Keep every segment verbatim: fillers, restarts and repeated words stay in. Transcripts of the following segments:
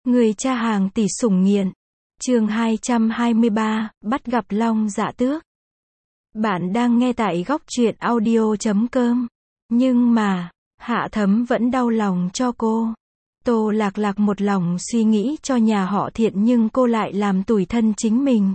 Người cha hàng tỷ sủng nghiện. Chương hai trăm hai mươi ba, bắt gặp Long Dạ Tước. Bạn đang nghe tại góc truyện audio chấm com. Nhưng mà, Hạ Thấm vẫn đau lòng cho cô. Tô Lạc Lạc một lòng suy nghĩ cho nhà họ Thiện nhưng cô lại làm tủi thân chính mình.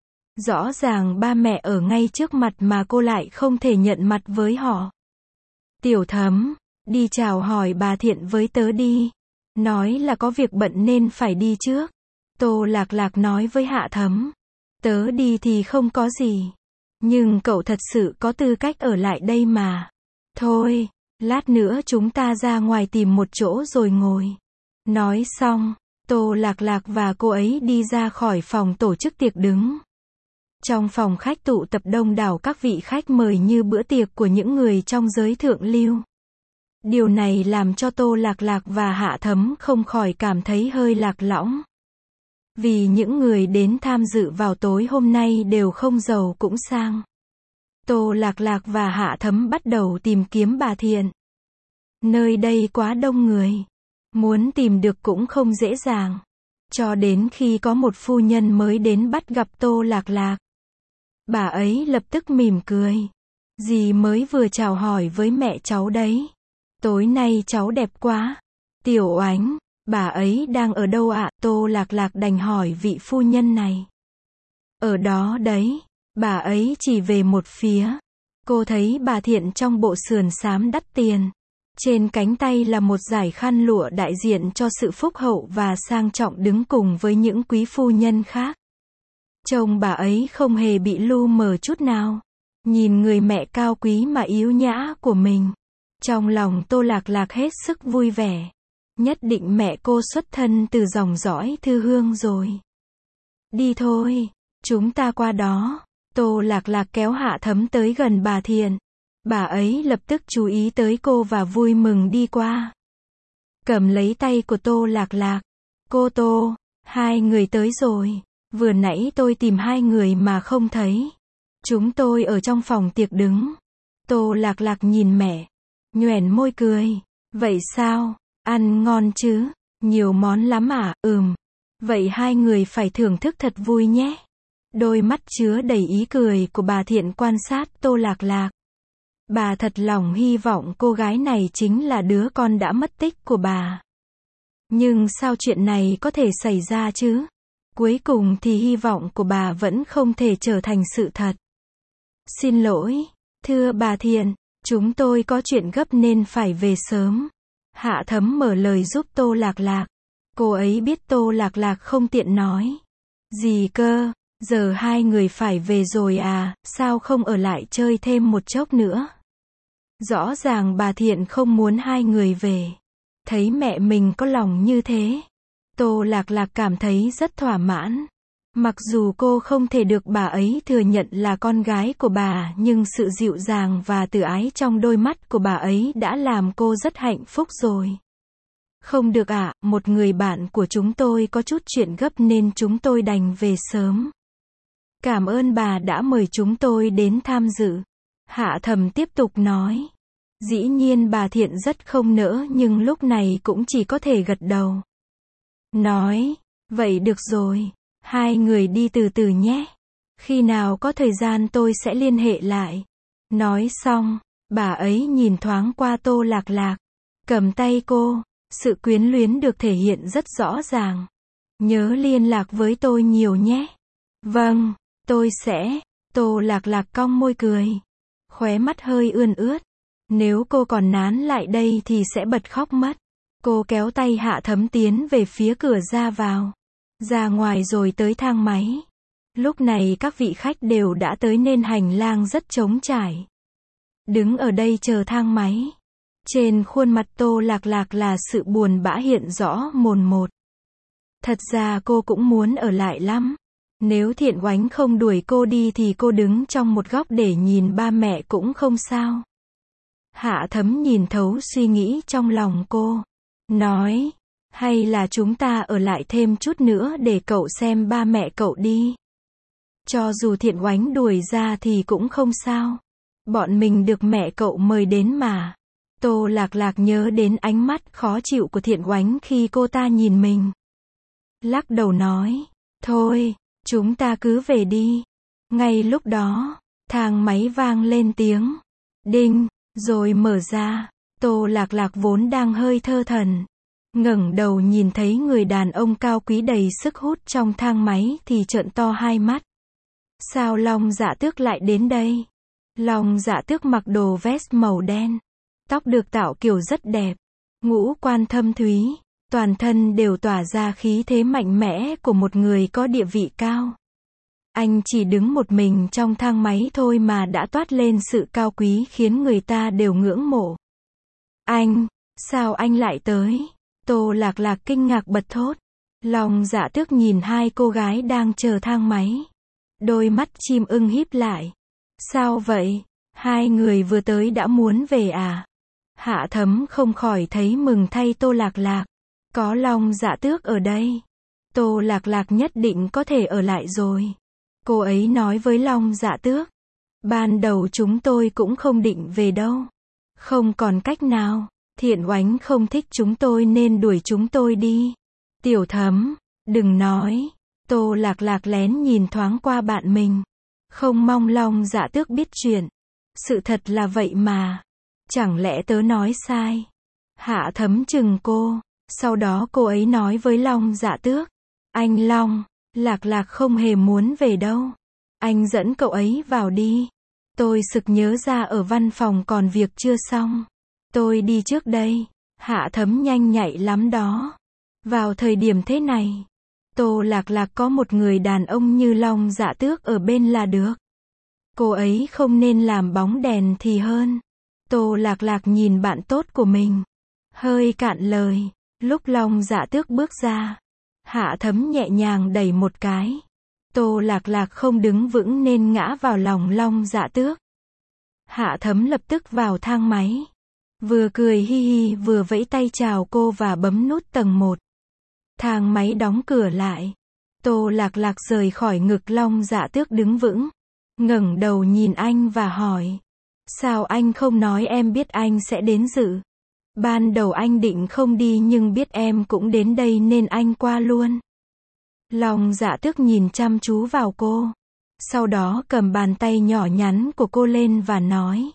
Rõ ràng ba mẹ ở ngay trước mặt mà cô lại không thể nhận mặt với họ. Tiểu Thấm, đi chào hỏi bà Thiện với tớ đi. Nói là có việc bận nên phải đi trước. Tô Lạc Lạc nói với Hạ Thấm. Tớ đi thì không có gì. Nhưng cậu thật sự có tư cách ở lại đây mà. Thôi, lát nữa chúng ta ra ngoài tìm một chỗ rồi ngồi. Nói xong, Tô Lạc Lạc và cô ấy đi ra khỏi phòng tổ chức tiệc đứng. Trong phòng khách tụ tập đông đảo các vị khách mời như bữa tiệc của những người trong giới thượng lưu. Điều này làm cho Tô Lạc Lạc và Hạ Thấm không khỏi cảm thấy hơi lạc lõng. Vì những người đến tham dự vào tối hôm nay đều không giàu cũng sang. Tô Lạc Lạc và Hạ Thấm bắt đầu tìm kiếm bà Thiện. Nơi đây quá đông người. Muốn tìm được cũng không dễ dàng. Cho đến khi có một phu nhân mới đến bắt gặp Tô Lạc Lạc. Bà ấy lập tức mỉm cười. Dì mới vừa chào hỏi với mẹ cháu đấy. Tối nay cháu đẹp quá. Tiểu Oánh, bà ấy đang ở đâu ạ? Tô Lạc Lạc đành hỏi vị phu nhân này. Ở đó đấy. Bà ấy chỉ về một phía. Cô thấy bà Thiện trong bộ sườn xám đắt tiền. Trên cánh tay là một dải khăn lụa đại diện cho sự phúc hậu và sang trọng đứng cùng với những quý phu nhân khác. Trông bà ấy không hề bị lu mờ chút nào. Nhìn người mẹ cao quý mà yếu nhã của mình. Trong lòng Tô Lạc Lạc hết sức vui vẻ. Nhất định mẹ cô xuất thân từ dòng dõi Thư Hương rồi. Đi thôi, chúng ta qua đó. Tô Lạc Lạc kéo Hạ Thấm tới gần bà Thiện. Bà ấy lập tức chú ý tới cô và vui mừng đi qua. Cầm lấy tay của Tô Lạc Lạc. Cô Tô, hai người tới rồi. Vừa nãy tôi tìm hai người mà không thấy. Chúng tôi ở trong phòng tiệc đứng. Tô Lạc Lạc nhìn mẹ. Nhoẻn môi cười. Vậy sao? Ăn ngon chứ? Nhiều món lắm à? Ừm. Vậy hai người phải thưởng thức thật vui nhé. Đôi mắt chứa đầy ý cười của bà Thiện quan sát Tô Lạc Lạc. Bà thật lòng hy vọng cô gái này chính là đứa con đã mất tích của bà. Nhưng sao chuyện này có thể xảy ra chứ? Cuối cùng thì hy vọng của bà vẫn không thể trở thành sự thật. Xin lỗi, thưa bà Thiện, chúng tôi có chuyện gấp nên phải về sớm. Hạ Thấm mở lời giúp Tô Lạc Lạc. Cô ấy biết Tô Lạc Lạc không tiện nói. Gì cơ, giờ hai người phải về rồi à, sao không ở lại chơi thêm một chốc nữa? Rõ ràng bà Thiện không muốn hai người về. Thấy mẹ mình có lòng như thế. Tô Lạc Lạc cảm thấy rất thỏa mãn. Mặc dù cô không thể được bà ấy thừa nhận là con gái của bà, nhưng sự dịu dàng và từ ái trong đôi mắt của bà ấy đã làm cô rất hạnh phúc rồi. Không được ạ, một người bạn của chúng tôi có chút chuyện gấp nên chúng tôi đành về sớm. Cảm ơn bà đã mời chúng tôi đến tham dự. Hạ Thấm tiếp tục nói. Dĩ nhiên bà Thiện rất không nỡ nhưng lúc này cũng chỉ có thể gật đầu. Nói, vậy được rồi. Hai người đi từ từ nhé. Khi nào có thời gian tôi sẽ liên hệ lại. Nói xong, bà ấy nhìn thoáng qua Tô Lạc Lạc. Cầm tay cô, sự quyến luyến được thể hiện rất rõ ràng. Nhớ liên lạc với tôi nhiều nhé. Vâng, tôi sẽ. Tô Lạc Lạc cong môi cười. Khóe mắt hơi ươn ướt. Nếu cô còn nán lại đây thì sẽ bật khóc mất. Cô kéo tay Hạ Thấm tiến về phía cửa ra vào. Ra ngoài rồi tới thang máy. Lúc này các vị khách đều đã tới nên hành lang rất trống trải. Đứng ở đây chờ thang máy. Trên khuôn mặt Tô Lạc Lạc là sự buồn bã hiện rõ mồn một. Thật ra cô cũng muốn ở lại lắm. Nếu Thiện Oánh không đuổi cô đi thì cô đứng trong một góc để nhìn ba mẹ cũng không sao. Hạ Thấm nhìn thấu suy nghĩ trong lòng cô. Nói, hay là chúng ta ở lại thêm chút nữa để cậu xem ba mẹ cậu đi. Cho dù Thiện Oánh đuổi ra thì cũng không sao. Bọn mình được mẹ cậu mời đến mà. Tô Lạc Lạc nhớ đến ánh mắt khó chịu của Thiện Oánh khi cô ta nhìn mình. lắc đầu nói, thôi, chúng ta cứ về đi. Ngay lúc đó, thang máy vang lên tiếng đinh, rồi mở ra. Tô Lạc Lạc vốn đang hơi thơ thẩn, ngẩng đầu nhìn thấy người đàn ông cao quý đầy sức hút trong thang máy thì trợn to hai mắt. Sao Long Dạ Tước lại đến đây? Long Dạ Tước mặc đồ vest màu đen, tóc được tạo kiểu rất đẹp, ngũ quan thâm thúy, toàn thân đều tỏa ra khí thế mạnh mẽ của một người có địa vị cao. Anh chỉ đứng một mình trong thang máy thôi mà đã toát lên sự cao quý khiến người ta đều ngưỡng mộ. Anh, sao anh lại tới? Tô Lạc Lạc kinh ngạc bật thốt. Long Dạ Tước nhìn hai cô gái đang chờ thang máy. Đôi mắt chim ưng híp lại. Sao vậy? Hai người vừa tới đã muốn về à? Hạ Thấm không khỏi thấy mừng thay Tô Lạc Lạc. Có Long Dạ Tước ở đây, Tô Lạc Lạc nhất định có thể ở lại rồi. Cô ấy nói với Long Dạ Tước. Ban đầu chúng tôi cũng không định về đâu. Không còn cách nào, Thiện Oánh không thích chúng tôi nên đuổi chúng tôi đi. Tiểu Thấm, đừng nói. Tô Lạc Lạc lén nhìn thoáng qua bạn mình. Không mong Long Dạ Tước biết chuyện. Sự thật là vậy mà. Chẳng lẽ tớ nói sai? Hạ Thấm chừng cô. Sau đó cô ấy nói với Long Dạ Tước. Anh Long, Lạc Lạc không hề muốn về đâu. Anh dẫn cậu ấy vào đi. Tôi sực nhớ ra ở văn phòng còn việc chưa xong. Tôi đi trước đây. Hạ Thấm nhanh nhạy lắm đó. Vào thời điểm thế này, Tô Lạc Lạc có một người đàn ông như Long Dạ Tước ở bên là được. Cô ấy không nên làm bóng đèn thì hơn. Tô Lạc Lạc nhìn bạn tốt của mình, hơi cạn lời. Lúc Long Dạ Tước bước ra, Hạ Thấm nhẹ nhàng đẩy một cái. Tô Lạc Lạc không đứng vững nên ngã vào lòng Long Dạ Tước. Hạ Thấm lập tức vào thang máy, vừa cười hi hi vừa vẫy tay chào cô và bấm nút tầng một. Thang máy đóng cửa lại. Tô Lạc Lạc rời khỏi ngực Long Dạ Tước đứng vững, ngẩng đầu nhìn anh và hỏi. Sao anh không nói em biết anh sẽ đến dự? Ban đầu anh định không đi nhưng biết em cũng đến đây nên anh qua luôn. Long Dạ Tước nhìn chăm chú vào cô. Sau đó cầm bàn tay nhỏ nhắn của cô lên và nói.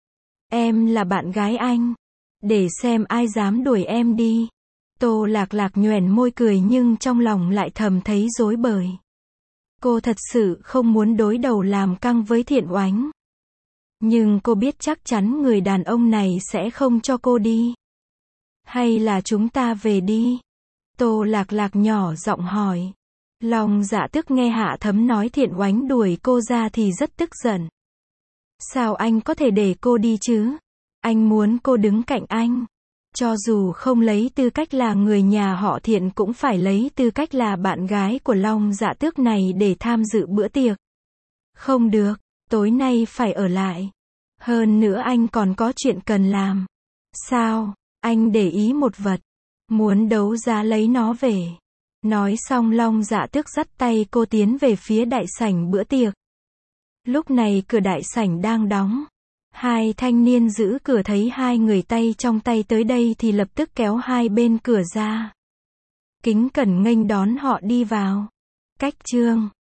Em là bạn gái anh. Để xem ai dám đuổi em đi. Tô Lạc Lạc nhoẻn môi cười nhưng trong lòng lại thầm thấy rối bời. Cô thật sự không muốn đối đầu làm căng với Thiện Oánh. Nhưng cô biết chắc chắn người đàn ông này sẽ không cho cô đi. Hay là chúng ta về đi? Tô Lạc Lạc nhỏ giọng hỏi. Long Dạ Tước nghe Hạ Thấm nói Thiện Oánh đuổi cô ra thì rất tức giận. Sao anh có thể để cô đi chứ? Anh muốn cô đứng cạnh anh. Cho dù không lấy tư cách là người nhà họ Thiện cũng phải lấy tư cách là bạn gái của Long Dạ Tước này để tham dự bữa tiệc. Không được, tối nay phải ở lại. Hơn nữa anh còn có chuyện cần làm. Sao? Anh để ý một vật. Muốn đấu giá lấy nó về. Nói xong Long Dạ Tước dắt tay cô tiến về phía đại sảnh bữa tiệc. Lúc này cửa đại sảnh đang đóng. Hai thanh niên giữ cửa thấy hai người tay trong tay tới đây thì lập tức kéo hai bên cửa ra. Kính cẩn nghênh đón họ đi vào. Cách chương